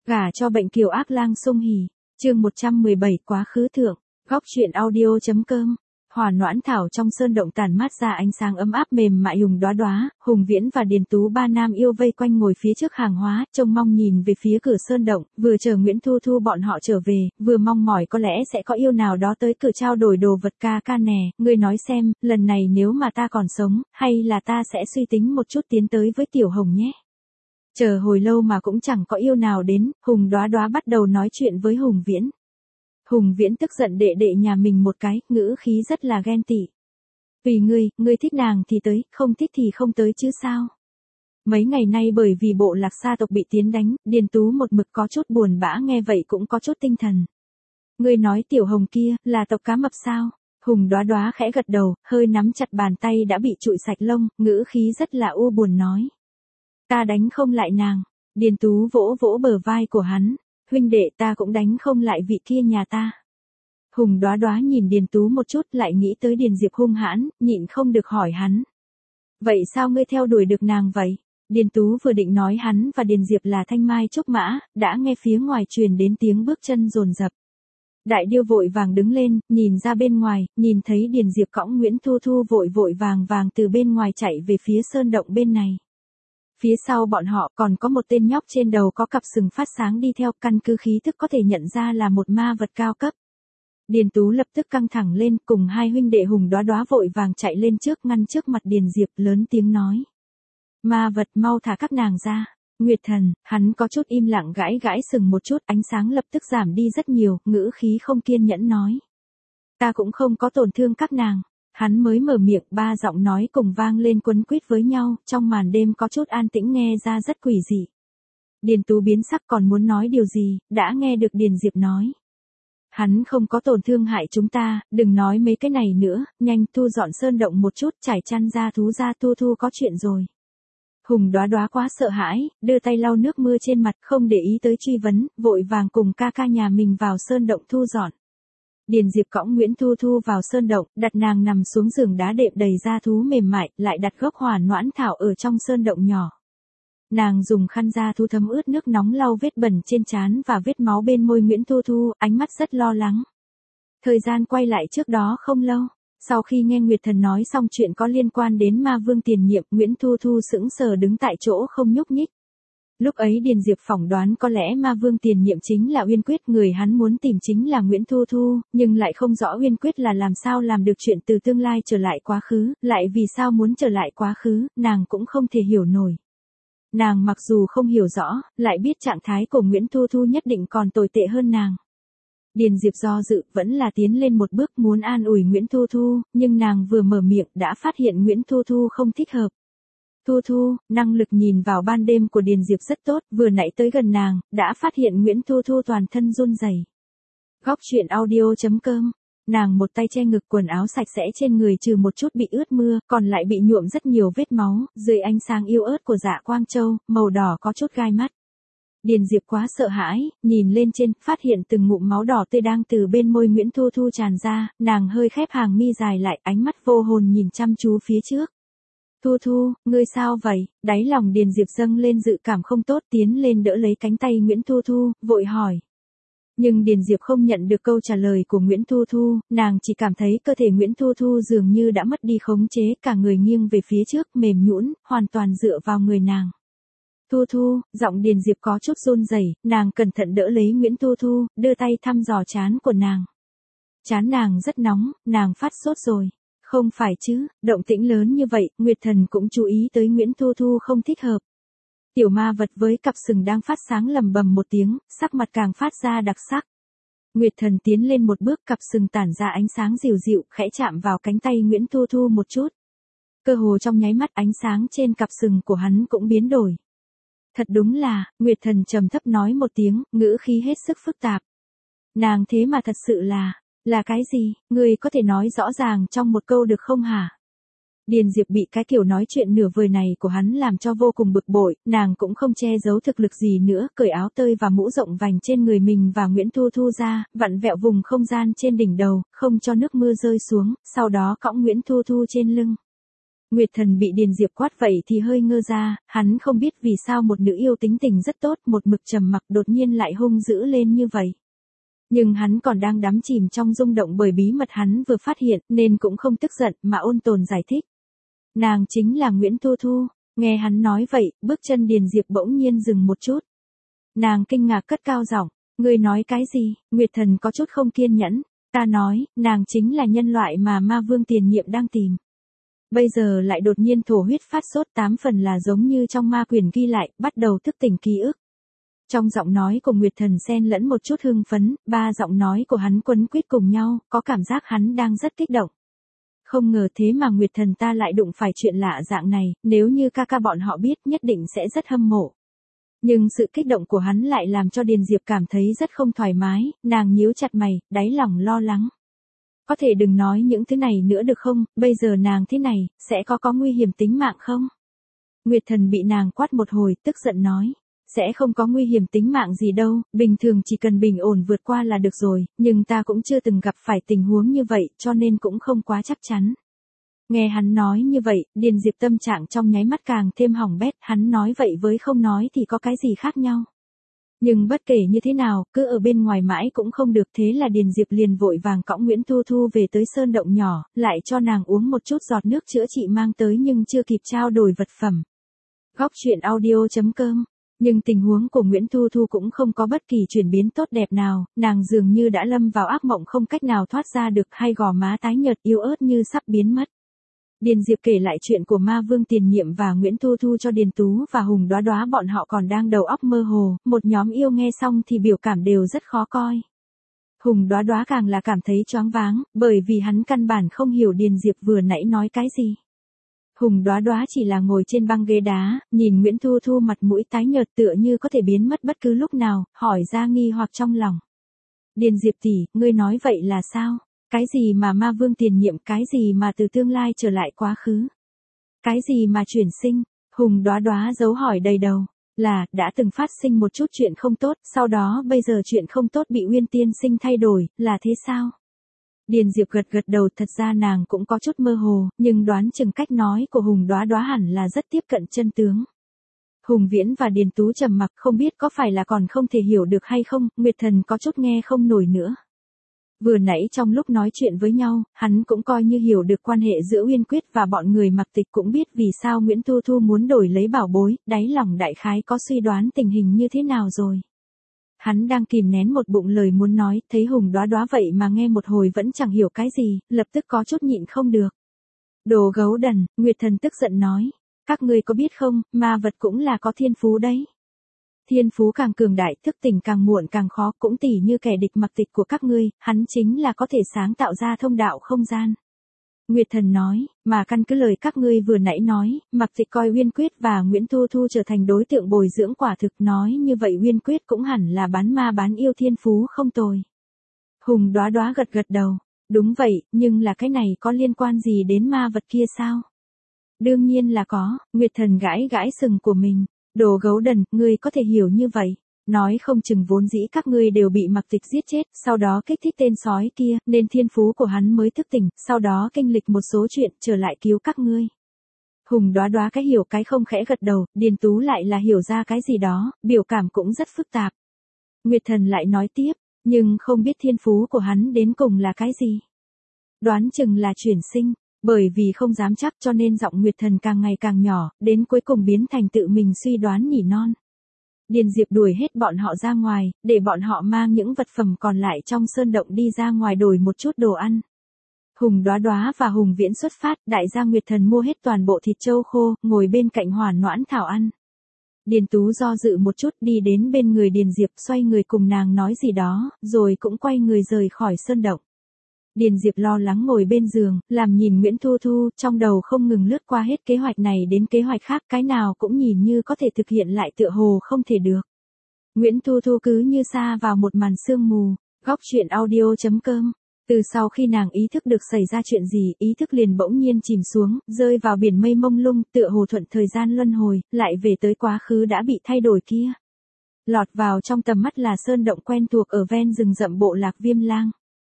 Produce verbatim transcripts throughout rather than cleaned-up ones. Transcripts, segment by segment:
Gả cho bệnh kiều ác lang sung hỉ. Chương một trăm mười bảy quá khứ thượng. Góc truyện audio.com. Hỏa noãn thảo trong sơn động tản mát ra ánh sáng ấm áp mềm mại hùng đóa đóa, Hùng Viễn và Điền Tú ba nam yêu vây quanh ngồi phía trước hàng hóa, trông mong nhìn về phía cửa sơn động, vừa chờ Nguyễn Thu Thu bọn họ trở về, vừa mong mỏi có lẽ sẽ có yêu nào đó tới cửa trao đổi đồ vật. Ca ca nè, ngươi nói xem, lần này nếu mà ta còn sống, hay là ta sẽ suy tính một chút tiến tới với Tiểu Hồng nhé. Chờ hồi lâu mà cũng chẳng có yêu nào đến, Hùng đóa đóa bắt đầu nói chuyện với Hùng Viễn. Hùng Viễn tức giận đệ đệ nhà mình một cái, ngữ khí rất là ghen tị. Vì ngươi, ngươi thích nàng thì tới, không thích thì không tới chứ sao. Mấy ngày nay bởi vì bộ Lạc Sa tộc bị tiến đánh, Điền Tú một mực có chút buồn bã, nghe vậy cũng có chút tinh thần. Ngươi nói Tiểu Hồng kia, là tộc cá mập sao? Hùng đóa đóa khẽ gật đầu, hơi nắm chặt bàn tay đã bị trụi sạch lông, ngữ khí rất là u buồn nói. Ta đánh không lại nàng. Điền Tú vỗ vỗ bờ vai của hắn. Huynh đệ, ta cũng đánh không lại vị kia nhà ta. Hùng đóa đóa nhìn Điền Tú một chút, lại nghĩ tới Điền Diệp hung hãn, nhịn không được hỏi hắn. Vậy sao ngươi theo đuổi được nàng vậy? Điền Tú vừa định nói hắn và Điền Diệp là thanh mai trúc mã, đã nghe phía ngoài truyền đến tiếng bước chân dồn dập. Đại Điêu vội vàng đứng lên, nhìn ra bên ngoài, nhìn thấy Điền Diệp cõng Nguyễn Thu Thu vội vội vàng vàng từ bên ngoài chạy về phía sơn động bên này. Phía sau bọn họ còn có một tên nhóc trên đầu có cặp sừng phát sáng đi theo, căn cứ khí thức có thể nhận ra là một ma vật cao cấp. Điền Tú lập tức căng thẳng lên, cùng hai huynh đệ Hùng đóa đóa vội vàng chạy lên trước, ngăn trước mặt Điền Diệp, lớn tiếng nói. Ma vật, mau thả các nàng ra. Nguyệt Thần, hắn có chút im lặng gãi gãi sừng một chút, ánh sáng lập tức giảm đi rất nhiều, ngữ khí không kiên nhẫn nói. Ta cũng không có tổn thương các nàng. Hắn mới mở miệng, ba giọng nói cùng vang lên quấn quýt với nhau, trong màn đêm có chút an tĩnh nghe ra rất quỷ dị. Điền Tú biến sắc còn muốn nói điều gì, đã nghe được Điền Diệp nói. Hắn không có tổn thương hại chúng ta, đừng nói mấy cái này nữa, nhanh thu dọn sơn động một chút, trải chăn ra thú ra, Thu Thu có chuyện rồi. Hùng đóa đóa quá sợ hãi, đưa tay lau nước mưa trên mặt, không để ý tới truy vấn, vội vàng cùng ca ca nhà mình vào sơn động thu dọn. Điền Diệp cõng Nguyễn Thu Thu vào sơn động, đặt nàng nằm xuống giường đá đệm đầy da thú mềm mại, lại đặt gốc hỏa noãn thảo ở trong sơn động nhỏ. Nàng dùng khăn da thú thấm ướt nước nóng lau vết bẩn trên trán và vết máu bên môi Nguyễn Thu Thu, ánh mắt rất lo lắng. Thời gian quay lại trước đó không lâu, sau khi nghe Nguyệt Thần nói xong chuyện có liên quan đến ma vương tiền nhiệm, Nguyễn Thu Thu sững sờ đứng tại chỗ không nhúc nhích. Lúc ấy Điền Diệp phỏng đoán có lẽ ma vương tiền nhiệm chính là Uyên Quyết, người hắn muốn tìm chính là Nguyễn Thu Thu, nhưng lại không rõ Uyên Quyết là làm sao làm được chuyện từ tương lai trở lại quá khứ, lại vì sao muốn trở lại quá khứ, nàng cũng không thể hiểu nổi. Nàng mặc dù không hiểu rõ, lại biết trạng thái của Nguyễn Thu Thu nhất định còn tồi tệ hơn nàng. Điền Diệp do dự, vẫn là tiến lên một bước muốn an ủi Nguyễn Thu Thu, nhưng nàng vừa mở miệng đã phát hiện Nguyễn Thu Thu không thích hợp. Thu Thu, năng lực nhìn vào ban đêm của Điền Diệp rất tốt, vừa nãy tới gần nàng, đã phát hiện Nguyễn Thu Thu toàn thân run rẩy. Góc truyện audio.com. Nàng một tay che ngực, quần áo sạch sẽ trên người trừ một chút bị ướt mưa, còn lại bị nhuộm rất nhiều vết máu, dưới ánh sáng yêu ớt của Dạ Quang Châu, màu đỏ có chút gai mắt. Điền Diệp quá sợ hãi, nhìn lên trên, phát hiện từng ngụm máu đỏ tươi đang từ bên môi Nguyễn Thu Thu tràn ra, nàng hơi khép hàng mi dài lại, ánh mắt vô hồn nhìn chăm chú phía trước. Thu Thu, ngươi sao vậy? Đáy lòng Điền Diệp dâng lên dự cảm không tốt, tiến lên đỡ lấy cánh tay Nguyễn Thu Thu, vội hỏi. Nhưng Điền Diệp không nhận được câu trả lời của Nguyễn Thu Thu, nàng chỉ cảm thấy cơ thể Nguyễn Thu Thu dường như đã mất đi khống chế, cả người nghiêng về phía trước, mềm nhũn, hoàn toàn dựa vào người nàng. Thu Thu, giọng Điền Diệp có chút run rẩy, nàng cẩn thận đỡ lấy Nguyễn Thu Thu, đưa tay thăm dò trán của nàng. Trán nàng rất nóng, nàng phát sốt rồi. Không phải chứ, động tĩnh lớn như vậy, Nguyệt Thần cũng chú ý tới Nguyễn Thu Thu không thích hợp. Tiểu ma vật với cặp sừng đang phát sáng lầm bầm một tiếng, sắc mặt càng phát ra đặc sắc. Nguyệt Thần tiến lên một bước, cặp sừng tản ra ánh sáng dịu dịu, khẽ chạm vào cánh tay Nguyễn Thu Thu một chút. Cơ hồ trong nháy mắt ánh sáng trên cặp sừng của hắn cũng biến đổi. Thật đúng là, Nguyệt Thần trầm thấp nói một tiếng, ngữ khí hết sức phức tạp. Nàng thế mà thật sự là... Là cái gì, ngươi có thể nói rõ ràng trong một câu được không hả? Điền Diệp bị cái kiểu nói chuyện nửa vời này của hắn làm cho vô cùng bực bội, nàng cũng không che giấu thực lực gì nữa, cởi áo tơi và mũ rộng vành trên người mình và Nguyễn Thu Thu ra, vặn vẹo vùng không gian trên đỉnh đầu, không cho nước mưa rơi xuống, sau đó cõng Nguyễn Thu Thu trên lưng. Nguyệt Thần bị Điền Diệp quát vậy thì hơi ngơ ra, hắn không biết vì sao một nữ yêu tính tình rất tốt, một mực trầm mặc đột nhiên lại hung dữ lên như vậy. Nhưng hắn còn đang đắm chìm trong rung động bởi bí mật hắn vừa phát hiện, nên cũng không tức giận mà ôn tồn giải thích. Nàng chính là Nguyễn Thu Thu. Nghe hắn nói vậy, bước chân Điền Diệp bỗng nhiên dừng một chút. Nàng kinh ngạc cất cao giọng, ngươi nói cái gì? Nguyệt Thần có chút không kiên nhẫn. Ta nói, nàng chính là nhân loại mà ma vương tiền nhiệm đang tìm. Bây giờ lại đột nhiên thổ huyết phát sốt, tám phần là giống như trong ma quyển ghi lại, bắt đầu thức tỉnh ký ức. Trong giọng nói của Nguyệt Thần xen lẫn một chút hưng phấn, ba giọng nói của hắn quấn quýt cùng nhau, có cảm giác hắn đang rất kích động. Không ngờ thế mà Nguyệt Thần ta lại đụng phải chuyện lạ dạng này, nếu như ca ca bọn họ biết nhất định sẽ rất hâm mộ. Nhưng sự kích động của hắn lại làm cho Điền Diệp cảm thấy rất không thoải mái, nàng nhíu chặt mày, đáy lòng lo lắng. Có thể đừng nói những thứ này nữa được không, bây giờ nàng thế này, sẽ có có nguy hiểm tính mạng không? Nguyệt Thần bị nàng quát một hồi, tức giận nói. Sẽ không có nguy hiểm tính mạng gì đâu, bình thường chỉ cần bình ổn vượt qua là được rồi, nhưng ta cũng chưa từng gặp phải tình huống như vậy, cho nên cũng không quá chắc chắn. Nghe hắn nói như vậy, Điền Diệp tâm trạng trong nháy mắt càng thêm hỏng bét, hắn nói vậy với không nói thì có cái gì khác nhau. Nhưng bất kể như thế nào, cứ ở bên ngoài mãi cũng không được, thế là Điền Diệp liền vội vàng cõng Nguyễn Thu Thu về tới sơn động nhỏ, lại cho nàng uống một chút giọt nước chữa trị mang tới nhưng chưa kịp trao đổi vật phẩm. Góc truyện audio chấm com. Nhưng tình huống của Nguyễn Thu Thu cũng không có bất kỳ chuyển biến tốt đẹp nào, nàng dường như đã lâm vào ác mộng không cách nào thoát ra được, hai gò má tái nhợt yếu ớt như sắp biến mất. Điền Diệp kể lại chuyện của ma vương tiền nhiệm và Nguyễn Thu Thu cho Điền Tú và Hùng Đoá Đoá, bọn họ còn đang đầu óc mơ hồ, một nhóm yêu nghe xong thì biểu cảm đều rất khó coi. Hùng Đoá Đoá càng là cảm thấy choáng váng, bởi vì hắn căn bản không hiểu Điền Diệp vừa nãy nói cái gì. Hùng Đoá Đoá chỉ là ngồi trên băng ghế đá, nhìn Nguyễn Thu Thu mặt mũi tái nhợt tựa như có thể biến mất bất cứ lúc nào, hỏi ra nghi hoặc trong lòng. Điền Diệp tỷ, ngươi nói vậy là sao? Cái gì mà ma vương tiền nhiệm, cái gì mà từ tương lai trở lại quá khứ? Cái gì mà chuyển sinh? Hùng Đoá Đoá dấu hỏi đầy đầu. Là, đã từng phát sinh một chút chuyện không tốt, sau đó bây giờ chuyện không tốt bị Uyên tiên sinh thay đổi, là thế sao? Điền Diệp gật gật đầu, thật ra nàng cũng có chút mơ hồ, nhưng đoán chừng cách nói của Hùng Đoá Đoá hẳn là rất tiếp cận chân tướng. Hùng Viễn và Điền Tú trầm mặc, không biết có phải là còn không thể hiểu được hay không, Nguyệt Thần có chút nghe không nổi nữa. Vừa nãy trong lúc nói chuyện với nhau, hắn cũng coi như hiểu được quan hệ giữa Uyên Quyết và bọn người Mặc Tịch, cũng biết vì sao Nguyễn Thu Thu muốn đổi lấy bảo bối, đáy lòng đại khái có suy đoán tình hình như thế nào rồi. Hắn đang kìm nén một bụng lời muốn nói, thấy Hùng Đoá Đoá vậy mà nghe một hồi vẫn chẳng hiểu cái gì, lập tức có chút nhịn không được. Đồ gấu đần, Nguyệt Thần tức giận nói. Các ngươi có biết không, ma vật cũng là có thiên phú đấy. Thiên phú càng cường đại, thức tỉnh càng muộn càng khó, cũng tỉ như kẻ địch Mặc Tịch của các ngươi, hắn chính là có thể sáng tạo ra thông đạo không gian. Nguyệt Thần nói, mà căn cứ lời các ngươi vừa nãy nói, Mặc Tịch coi Uyên Quyết và Nguyễn Thu Thu trở thành đối tượng bồi dưỡng, quả thực nói như vậy Uyên Quyết cũng hẳn là bán ma bán yêu, thiên phú không tồi. Hùng Đoá Đoá gật gật đầu, đúng vậy, nhưng là cái này có liên quan gì đến ma vật kia sao? Đương nhiên là có, Nguyệt Thần gãi gãi sừng của mình. Đồ gấu đần, ngươi có thể hiểu như vậy, nói không chừng vốn dĩ các ngươi đều bị Mặc Tịch giết chết, sau đó kích thích tên sói kia, nên thiên phú của hắn mới thức tỉnh, sau đó kinh lịch một số chuyện, trở lại cứu các ngươi. Hùng Đoá Đoá cái hiểu cái không khẽ gật đầu, Điền Tú lại là hiểu ra cái gì đó, biểu cảm cũng rất phức tạp. Nguyệt Thần lại nói tiếp, nhưng không biết thiên phú của hắn đến cùng là cái gì. Đoán chừng là chuyển sinh. Bởi vì không dám chắc cho nên giọng Nguyệt Thần càng ngày càng nhỏ, đến cuối cùng biến thành tự mình suy đoán nhỉ non. Điền Diệp đuổi hết bọn họ ra ngoài, để bọn họ mang những vật phẩm còn lại trong sơn động đi ra ngoài đổi một chút đồ ăn. Hùng Đoá Đoá và Hùng Viễn xuất phát, đại gia Nguyệt Thần mua hết toàn bộ thịt trâu khô, ngồi bên cạnh Hỏa Noãn Thảo ăn. Điền Tú do dự một chút, đi đến bên người Điền Diệp, xoay người cùng nàng nói gì đó, rồi cũng quay người rời khỏi sơn động. Điền Diệp lo lắng ngồi bên giường, làm nhìn Nguyễn Thu Thu, trong đầu không ngừng lướt qua hết kế hoạch này đến kế hoạch khác, cái nào cũng nhìn như có thể thực hiện lại tựa hồ không thể được. Nguyễn Thu Thu cứ như sa vào một màn sương mù. Góc truyện audio chấm com. Từ sau khi nàng ý thức được xảy ra chuyện gì, ý thức liền bỗng nhiên chìm xuống, rơi vào biển mây mông lung, tựa hồ thuận thời gian luân hồi, lại về tới quá khứ đã bị thay đổi kia. Lọt vào trong tầm mắt là sơn động quen thuộc ở ven rừng rậm bộ lạc Viêm Lang.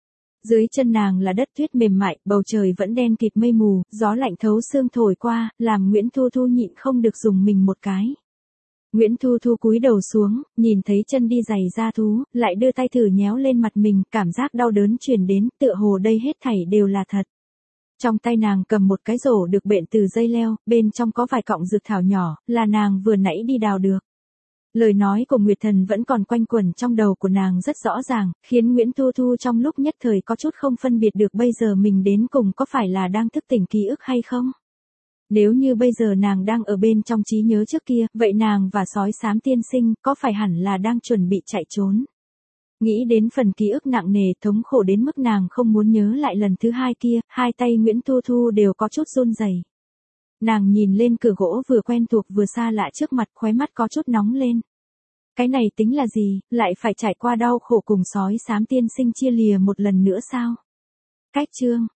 Dưới chân nàng là đất tuyết mềm mại, bầu trời vẫn đen kịt mây mù, gió lạnh thấu xương thổi qua, làm Nguyễn Thu Thu nhịn không được dùng mình một cái. Nguyễn Thu Thu cúi đầu xuống, nhìn thấy chân đi giày da thú, lại đưa tay thử nhéo lên mặt mình, cảm giác đau đớn truyền đến, tựa hồ đây hết thảy đều là thật. Trong tay nàng cầm một cái rổ được bện từ dây leo, bên trong có vài cọng dược thảo nhỏ, là nàng vừa nãy đi đào được. Lời nói của Nguyệt Thần vẫn còn quanh quẩn trong đầu của nàng rất rõ ràng, khiến Nguyễn Thu Thu trong lúc nhất thời có chút không phân biệt được bây giờ mình đến cùng có phải là đang thức tỉnh ký ức hay không. Nếu như bây giờ nàng đang ở bên trong trí nhớ trước kia, vậy nàng và sói xám tiên sinh có phải hẳn là đang chuẩn bị chạy trốn. Nghĩ đến phần ký ức nặng nề thống khổ đến mức nàng không muốn nhớ lại lần thứ hai kia, hai tay Nguyễn Thu Thu đều có chút run rẩy. Nàng nhìn lên cửa gỗ vừa quen thuộc vừa xa lạ trước mặt, khóe mắt có chút nóng lên. Cái này tính là gì, lại phải trải qua đau khổ cùng sói xám tiên sinh chia lìa một lần nữa sao? Cách chương